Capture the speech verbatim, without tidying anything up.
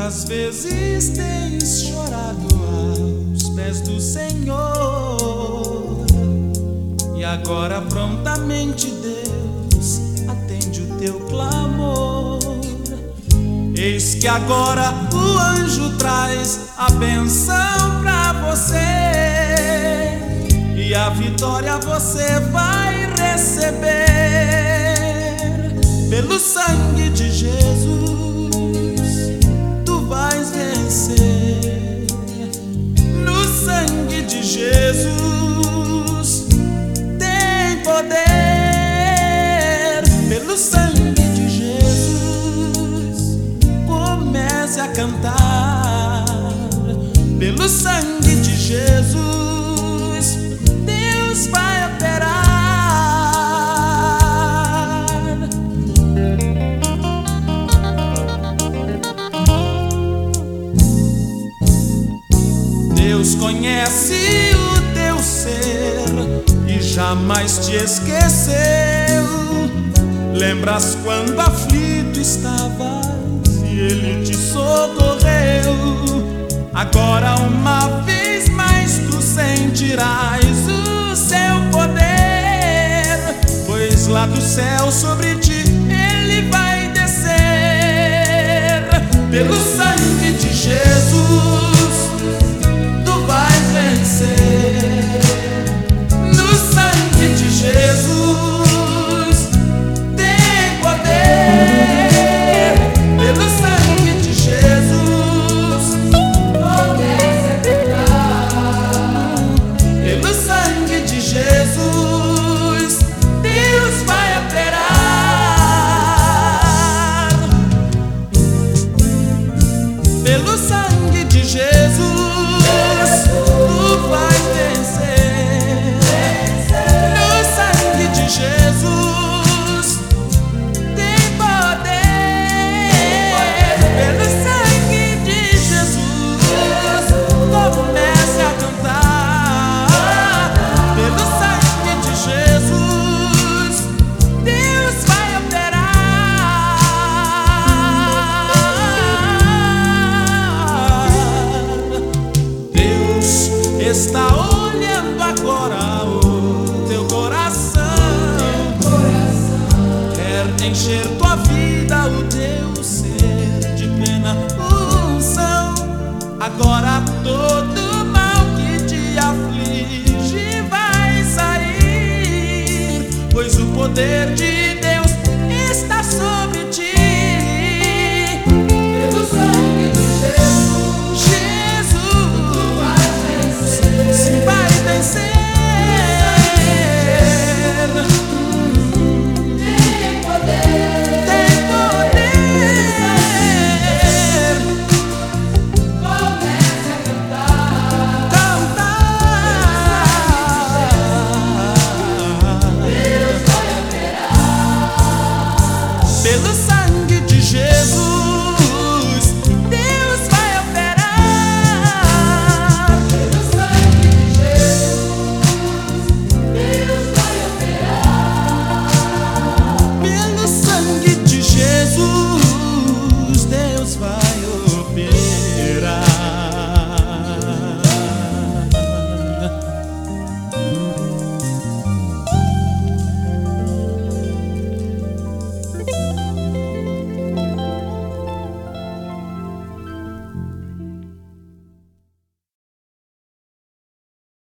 Quantas vezes tens chorado aos pés do Senhor, e agora prontamente Deus atende o teu clamor. Eis que agora o anjo traz a bênção pra você, e a vitória você vai receber. Pelo sangue de Jesus tu vais vencer. No sangue de Jesus tem poder. Pelo sangue de Jesus comece a cantar. Pelo sangue de Jesus Deus vai operar. Deus conhece o teu ser e jamais te esqueceu. Lembras quando aflito estavas e Ele te socorreu. Agora uma vez mais tu sentirás o seu poder, pois lá do céu sobre ti Ele vai descer. Pelo